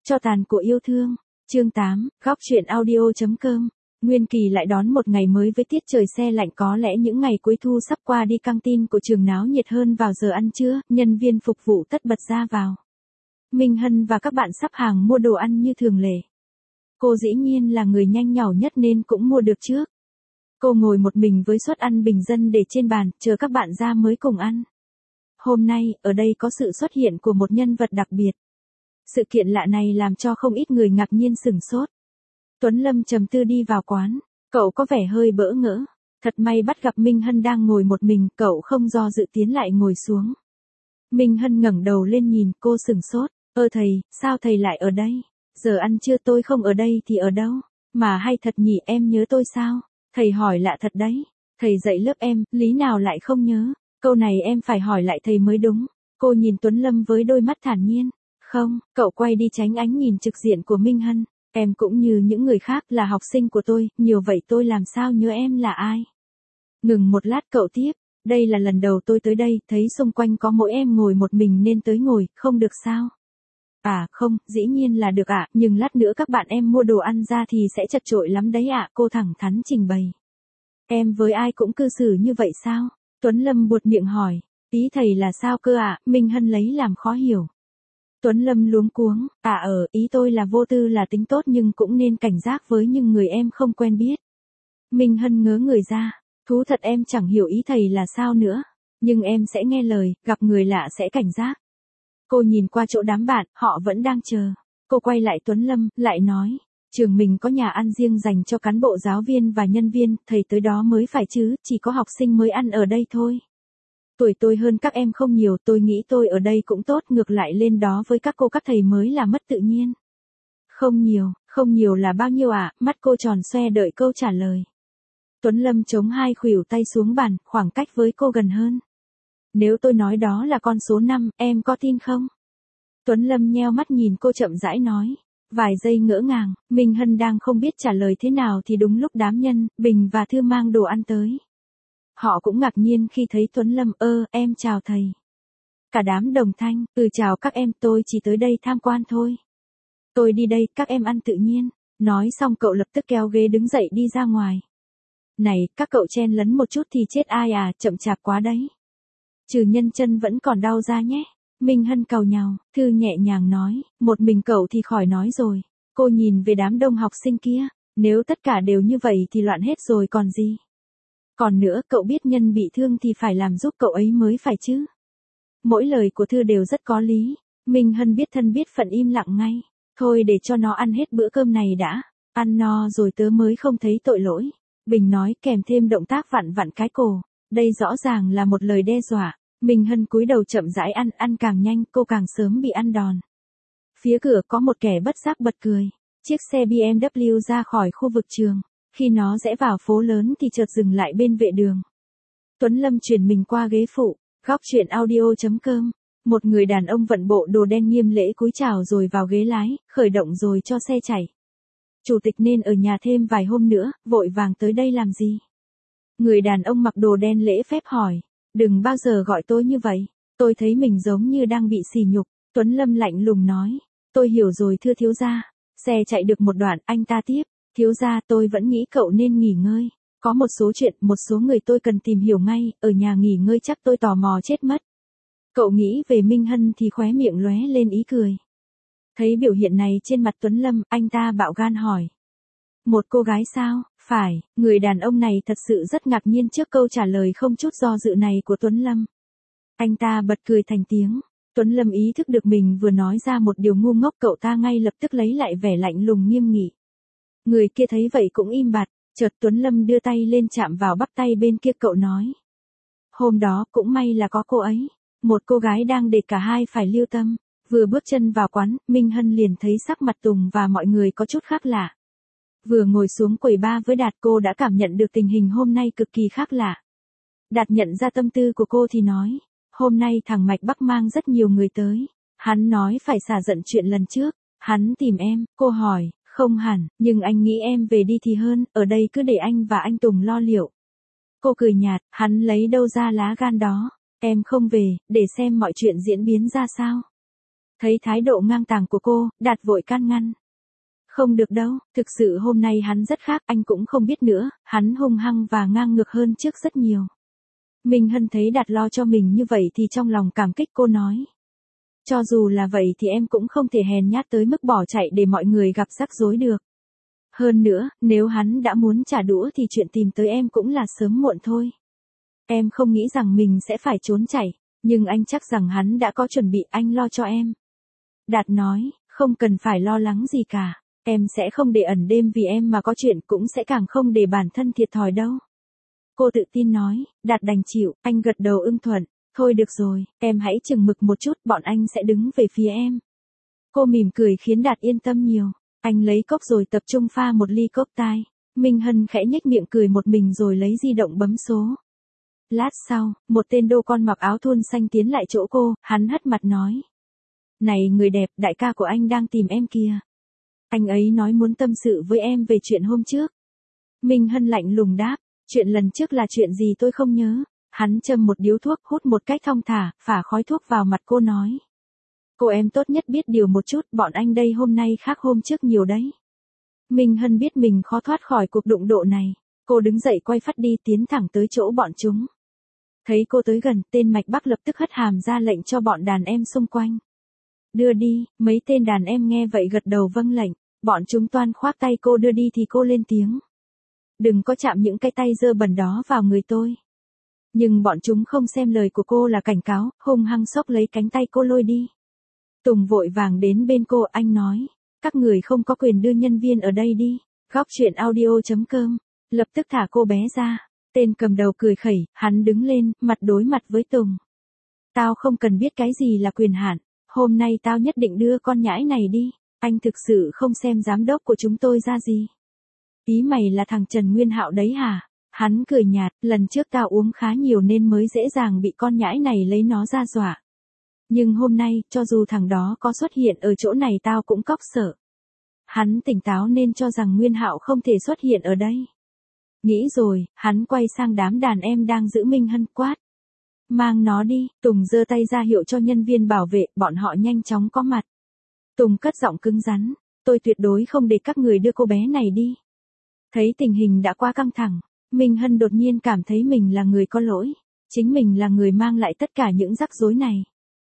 Cho tàn của yêu thương. Chương 8, góc truyện audio.com. Nguyên Kỳ lại đón một ngày mới với tiết trời se lạnh, có lẽ những ngày cuối thu sắp qua đi, căng tin của trường náo nhiệt hơn vào giờ ăn trưa, nhân viên phục vụ tất bật ra vào. Minh Hân và các bạn sắp hàng mua đồ ăn như thường lệ. Cô dĩ nhiên là người nhanh nhảu nhất nên cũng mua được trước. Cô ngồi một mình với suất ăn bình dân để trên bàn, chờ các bạn ra mới cùng ăn. Hôm nay, ở đây có sự xuất hiện của một nhân vật đặc biệt. Sự kiện lạ này làm cho không ít người ngạc nhiên sửng sốt. Tuấn Lâm trầm tư đi vào quán, cậu có vẻ hơi bỡ ngỡ. Thật may bắt gặp Minh Hân đang ngồi một mình, cậu không do dự tiến lại ngồi xuống. Minh Hân ngẩng đầu lên nhìn cô sửng sốt. Thầy, sao thầy lại ở đây? Giờ ăn trưa tôi không ở đây thì ở đâu? Mà hay thật nhỉ, em nhớ tôi sao? Thầy hỏi lạ thật đấy. Thầy dạy lớp em, lý nào lại không nhớ? Câu này em phải hỏi lại thầy mới đúng. Cô nhìn Tuấn Lâm với đôi mắt thản nhiên. Không, cậu quay đi tránh ánh nhìn trực diện của Minh Hân. Em cũng như những người khác là học sinh của tôi, nhiều vậy tôi làm sao nhớ em là ai? Ngừng một lát cậu tiếp. Đây là lần đầu tôi tới đây, thấy xung quanh có mỗi em ngồi một mình nên tới ngồi, không được sao? À không, dĩ nhiên là được ạ, nhưng lát nữa các bạn em mua đồ ăn ra thì sẽ chật chội lắm đấy ạ, cô thẳng thắn trình bày. Em với ai cũng cư xử như vậy sao? Tuấn Lâm buột miệng hỏi. Ý thầy là sao cơ ạ? Minh Hân lấy làm khó hiểu. Tuấn Lâm luống cuống. Ý tôi là vô tư là tính tốt nhưng cũng nên cảnh giác với những người em không quen biết. Minh Hân ngớ người ra. Thú thật em chẳng hiểu ý thầy là sao nữa. Nhưng em sẽ nghe lời, gặp người lạ sẽ cảnh giác. Cô nhìn qua chỗ đám bạn, họ vẫn đang chờ. Cô quay lại Tuấn Lâm, lại nói. Trường mình có nhà ăn riêng dành cho cán bộ giáo viên và nhân viên, thầy tới đó mới phải chứ, chỉ có học sinh mới ăn ở đây thôi. Tuổi tôi hơn các em không nhiều, tôi nghĩ tôi ở đây cũng tốt, ngược lại lên đó với các cô các thầy mới là mất tự nhiên. Không nhiều là bao nhiêu ạ? Mắt cô tròn xoe đợi câu trả lời. Tuấn Lâm chống hai khuỷu tay xuống bàn, khoảng cách với cô gần hơn. Nếu tôi nói đó là con số 5, em có tin không? Tuấn Lâm nheo mắt nhìn cô chậm rãi nói. Vài giây ngỡ ngàng, Minh Hân đang không biết trả lời thế nào thì đúng lúc đám Nhân, Bình và Thư mang đồ ăn tới. Họ cũng ngạc nhiên khi thấy Tuấn Lâm. Em chào thầy. Cả đám đồng thanh. Chào các em, tôi chỉ tới đây tham quan thôi. Tôi đi đây, các em ăn tự nhiên. Nói xong cậu lập tức kéo ghế đứng dậy đi ra ngoài. Này, các cậu chen lấn một chút thì chết ai à, chậm chạp quá đấy. Trừ Nhân chân vẫn còn đau ra nhé. Minh Hân càu nhàu, Thư nhẹ nhàng nói, một mình cậu thì khỏi nói rồi. Cô nhìn về đám đông học sinh kia, nếu tất cả đều như vậy thì loạn hết rồi còn gì. Còn nữa, cậu biết Nhân bị thương thì phải làm giúp cậu ấy mới phải chứ. Mỗi lời của Thư đều rất có lý. Minh Hân biết thân biết phận im lặng ngay. Thôi để cho nó ăn hết bữa cơm này đã. Ăn no rồi tớ mới không thấy tội lỗi. Bình nói kèm thêm động tác vặn vặn cái cổ. Đây rõ ràng là một lời đe dọa. Minh Hân cúi đầu chậm rãi ăn càng nhanh, cô càng sớm bị ăn đòn. Phía cửa có một kẻ bất giác bật cười. Chiếc xe BMW ra khỏi khu vực trường. Khi nó rẽ vào phố lớn thì chợt dừng lại bên vệ đường. Tuấn Lâm chuyển mình qua ghế phụ. Góc truyện audio.com. Một người đàn ông vận bộ đồ đen nghiêm lễ cúi chào rồi vào ghế lái, khởi động rồi cho xe chạy. Chủ tịch nên ở nhà thêm vài hôm nữa, vội vàng tới đây làm gì? Người đàn ông mặc đồ đen lễ phép hỏi. Đừng bao giờ gọi tôi như vậy. Tôi thấy mình giống như đang bị sỉ nhục. Tuấn Lâm lạnh lùng nói. Tôi hiểu rồi thưa thiếu gia. Xe chạy được một đoạn, anh ta tiếp. Thiếu gia, tôi vẫn nghĩ cậu nên nghỉ ngơi. Có một số chuyện, một số người tôi cần tìm hiểu ngay, ở nhà nghỉ ngơi chắc tôi tò mò chết mất. Cậu nghĩ về Minh Hân thì khóe miệng lóe lên ý cười. Thấy biểu hiện này trên mặt Tuấn Lâm, anh ta bạo gan hỏi. Một cô gái sao? Phải, người đàn ông này thật sự rất ngạc nhiên trước câu trả lời không chút do dự này của Tuấn Lâm. Anh ta bật cười thành tiếng. Tuấn Lâm ý thức được mình vừa nói ra một điều ngu ngốc, cậu ta ngay lập tức lấy lại vẻ lạnh lùng nghiêm nghị. Người kia thấy vậy cũng im bặt, chợt Tuấn Lâm đưa tay lên chạm vào bắp tay bên kia, cậu nói. Hôm đó cũng may là có cô ấy, một cô gái đang để cả hai phải lưu tâm. Vừa bước chân vào quán, Minh Hân liền thấy sắc mặt Tùng và mọi người có chút khác lạ. Vừa ngồi xuống quầy bar với Đạt, cô đã cảm nhận được tình hình hôm nay cực kỳ khác lạ. Đạt nhận ra tâm tư của cô thì nói. Hôm nay thằng Mạch Bắc mang rất nhiều người tới. Hắn nói phải xả giận chuyện lần trước. Hắn tìm em, cô hỏi. Không hẳn, nhưng anh nghĩ em về đi thì hơn, ở đây cứ để anh và anh Tùng lo liệu. Cô cười nhạt, hắn lấy đâu ra lá gan đó. Em không về, để xem mọi chuyện diễn biến ra sao. Thấy thái độ ngang tàng của cô, Đạt vội can ngăn. Không được đâu, thực sự hôm nay hắn rất khác, anh cũng không biết nữa, hắn hung hăng và ngang ngược hơn trước rất nhiều. Minh Hân thấy Đạt lo cho mình như vậy thì trong lòng cảm kích, cô nói. Cho dù là vậy thì em cũng không thể hèn nhát tới mức bỏ chạy để mọi người gặp rắc rối được. Hơn nữa, nếu hắn đã muốn trả đũa thì chuyện tìm tới em cũng là sớm muộn thôi. Em không nghĩ rằng mình sẽ phải trốn chạy, nhưng anh chắc rằng hắn đã có chuẩn bị, anh lo cho em. Đạt nói, không cần phải lo lắng gì cả, em sẽ không để ẩn đêm vì em mà có chuyện, cũng sẽ càng không để bản thân thiệt thòi đâu. Cô tự tin nói. Đạt đành chịu, anh gật đầu ưng thuận. Thôi được rồi, em hãy chừng mực một chút, bọn anh sẽ đứng về phía em. Cô mỉm cười khiến Đạt yên tâm nhiều. Anh lấy cốc rồi tập trung pha một ly cốc tai. Minh Hân khẽ nhếch miệng cười một mình rồi lấy di động bấm số. Lát sau, một tên đô con mặc áo thun xanh tiến lại chỗ cô, hắn hất mặt nói. Này người đẹp, đại ca của anh đang tìm em kìa. Anh ấy nói muốn tâm sự với em về chuyện hôm trước. Minh Hân lạnh lùng đáp, chuyện lần trước là chuyện gì tôi không nhớ. Hắn châm một điếu thuốc, hút một cách thong thả, phả khói thuốc vào mặt cô nói. Cô em tốt nhất biết điều một chút, bọn anh đây hôm nay khác hôm trước nhiều đấy. Minh Hân biết mình khó thoát khỏi cuộc đụng độ này. Cô đứng dậy quay phắt đi, tiến thẳng tới chỗ bọn chúng. Thấy cô tới gần, tên Mạch Bắc lập tức hất hàm ra lệnh cho bọn đàn em xung quanh. Đưa đi, mấy tên đàn em nghe vậy gật đầu vâng lệnh. Bọn chúng toan khoác tay cô đưa đi thì cô lên tiếng. Đừng có chạm những cái tay dơ bẩn đó vào người tôi. Nhưng bọn chúng không xem lời của cô là cảnh cáo, hung hăng xốc lấy cánh tay cô lôi đi. Tùng vội vàng đến bên cô, anh nói. Các người không có quyền đưa nhân viên ở đây đi. Góc chuyện audio.com. Lập tức thả cô bé ra. Tên cầm đầu cười khẩy, hắn đứng lên, mặt đối mặt với Tùng. Tao không cần biết cái gì là quyền hạn. Hôm nay tao nhất định đưa con nhãi này đi. Anh thực sự không xem giám đốc của chúng tôi ra gì. Ý mày là thằng Trần Nguyên Hạo đấy hả? Hắn cười nhạt, lần trước tao uống khá nhiều nên mới dễ dàng bị con nhãi này lấy nó ra dọa. Nhưng hôm nay, cho dù thằng đó có xuất hiện ở chỗ này tao cũng cóc sợ. Hắn tỉnh táo nên cho rằng Nguyên Hạo không thể xuất hiện ở đây. Nghĩ rồi, hắn quay sang đám đàn em đang giữ Minh Hân quát. Mang nó đi, Tùng giơ tay ra hiệu cho nhân viên bảo vệ, bọn họ nhanh chóng có mặt. Tùng cất giọng cứng rắn, tôi tuyệt đối không để các người đưa cô bé này đi. Thấy tình hình đã quá căng thẳng, Minh Hân đột nhiên cảm thấy mình là người có lỗi. Chính mình là người mang lại tất cả những rắc rối này.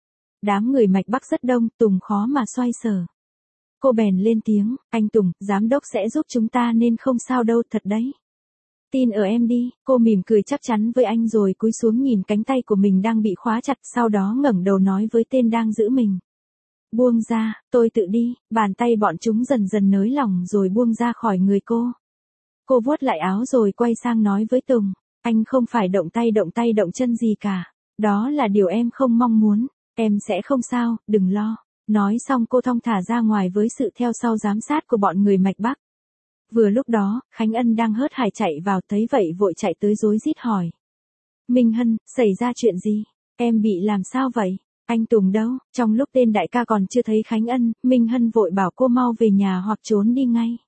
Đám người Mạch Bắc rất đông, Tùng khó mà xoay sở. Cô bèn lên tiếng, anh Tùng, giám đốc sẽ giúp chúng ta nên không sao đâu, thật đấy. Tin ở em đi, cô mỉm cười chắc chắn với anh rồi cúi xuống nhìn cánh tay của mình đang bị khóa chặt, sau đó ngẩng đầu nói với tên đang giữ mình. Buông ra, tôi tự đi, bàn tay bọn chúng dần dần nới lỏng rồi buông ra khỏi người cô. Cô vuốt lại áo rồi quay sang nói với Tùng, anh không phải động tay động chân gì cả. Đó là điều em không mong muốn, em sẽ không sao, đừng lo. Nói xong cô thong thả ra ngoài với sự theo sau giám sát của bọn người Mạch Bắc. Vừa lúc đó, Khánh Ân đang hớt hải chạy vào thấy vậy vội chạy tới rối rít hỏi. Minh Hân, xảy ra chuyện gì? Em bị làm sao vậy? Anh Tùng đâu? Trong lúc tên đại ca còn chưa thấy Khánh Ân, Minh Hân vội bảo cô mau về nhà hoặc trốn đi ngay.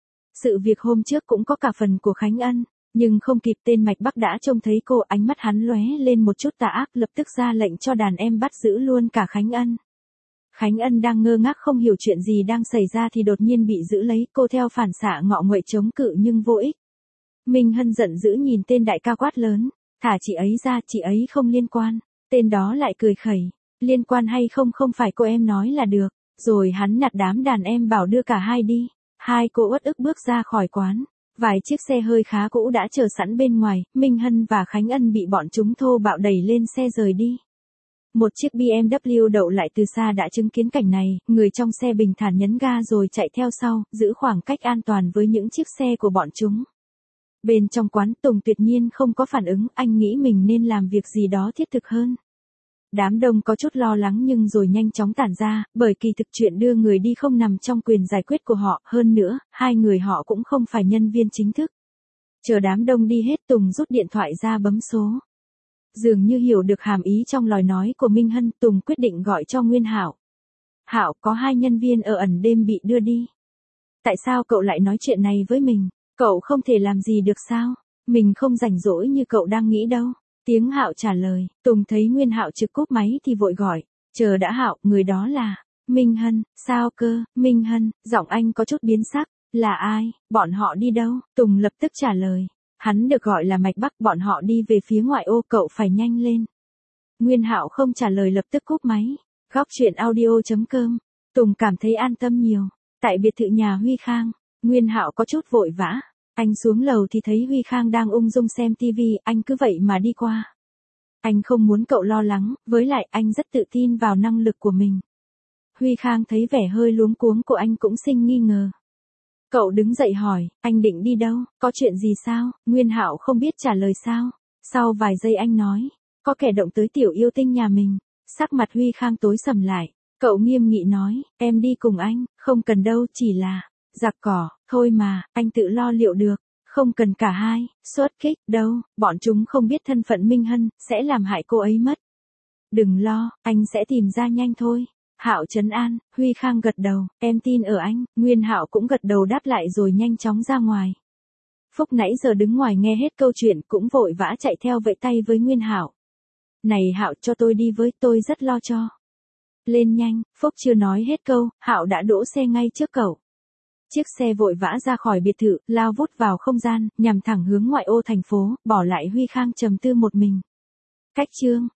Sự việc hôm trước cũng có cả phần của Khánh Ân, nhưng không kịp tên Mạch Bắc đã trông thấy cô, ánh mắt hắn lóe lên một chút tà ác, lập tức ra lệnh cho đàn em bắt giữ luôn cả Khánh Ân. Khánh Ân đang ngơ ngác không hiểu chuyện gì đang xảy ra thì đột nhiên bị giữ lấy, cô theo phản xạ ngọ nguậy chống cự nhưng vô ích. Minh Hân giận dữ nhìn tên đại ca quát lớn, thả chị ấy ra, chị ấy không liên quan. Tên đó lại cười khẩy, liên quan hay không không phải cô em nói là được. Rồi hắn nhặt đám đàn em bảo đưa cả hai đi. Hai cô uất ức bước ra khỏi quán. Vài chiếc xe hơi khá cũ đã chờ sẵn bên ngoài, Minh Hân và Khánh Ân bị bọn chúng thô bạo đẩy lên xe rời đi. Một chiếc BMW đậu lại từ xa đã chứng kiến cảnh này, người trong xe bình thản nhấn ga rồi chạy theo sau, giữ khoảng cách an toàn với những chiếc xe của bọn chúng. Bên trong quán, Tùng tuyệt nhiên không có phản ứng, anh nghĩ mình nên làm việc gì đó thiết thực hơn. Đám đông có chút lo lắng nhưng rồi nhanh chóng tản ra, bởi kỳ thực chuyện đưa người đi không nằm trong quyền giải quyết của họ, hơn nữa, hai người họ cũng không phải nhân viên chính thức. Chờ đám đông đi hết, Tùng rút điện thoại ra bấm số. Dường như hiểu được hàm ý trong lời nói của Minh Hân, Tùng quyết định gọi cho Nguyên Hạo. Hạo, có hai nhân viên ở ẩn đêm bị đưa đi. Tại sao cậu lại nói chuyện này với mình? Cậu không thể làm gì được sao? Mình không rảnh rỗi như cậu đang nghĩ đâu. Tiếng Hạo trả lời, Tùng thấy Nguyên Hạo trực cúp máy thì vội gọi. Chờ đã Hạo, người đó là. Minh Hân, sao cơ, Minh Hân, giọng anh có chút biến sắc, là ai, bọn họ đi đâu? Tùng lập tức trả lời, hắn được gọi là Mạch Bắc, bọn họ đi về phía ngoại ô, cậu phải nhanh lên. Nguyên Hạo không trả lời lập tức cúp máy. Góc chuyện audio.com, Tùng cảm thấy an tâm nhiều. Tại biệt thự nhà Huy Khang, Nguyên Hạo có chút vội vã. Anh xuống lầu thì thấy Huy Khang đang ung dung xem tivi, anh cứ vậy mà đi qua. Anh không muốn cậu lo lắng, với lại anh rất tự tin vào năng lực của mình. Huy Khang thấy vẻ hơi luống cuống của anh cũng sinh nghi ngờ. Cậu đứng dậy hỏi, anh định đi đâu, có chuyện gì sao? Nguyên Hạo không biết trả lời sao. Sau vài giây anh nói, có kẻ động tới tiểu yêu tinh nhà mình. Sắc mặt Huy Khang tối sầm lại. Cậu nghiêm nghị nói, em đi cùng anh, không cần đâu, chỉ là giặc cỏ, thôi mà, anh tự lo liệu được. Không cần cả hai, xuất kích, đâu, bọn chúng không biết thân phận Minh Hân, sẽ làm hại cô ấy mất. Đừng lo, anh sẽ tìm ra nhanh thôi. Hạo trấn an, Huy Khang gật đầu, em tin ở anh, Nguyên Hạo cũng gật đầu đáp lại rồi nhanh chóng ra ngoài. Phúc nãy giờ đứng ngoài nghe hết câu chuyện cũng vội vã chạy theo vẫy tay với Nguyên Hạo. Này Hạo, cho tôi đi với, tôi rất lo cho. Lên nhanh, Phúc chưa nói hết câu, Hạo đã đỗ xe ngay trước cậu. Chiếc xe vội vã ra khỏi biệt thự, lao vút vào không gian, nhằm thẳng hướng ngoại ô thành phố, bỏ lại Huy Khang trầm tư một mình. Cách chương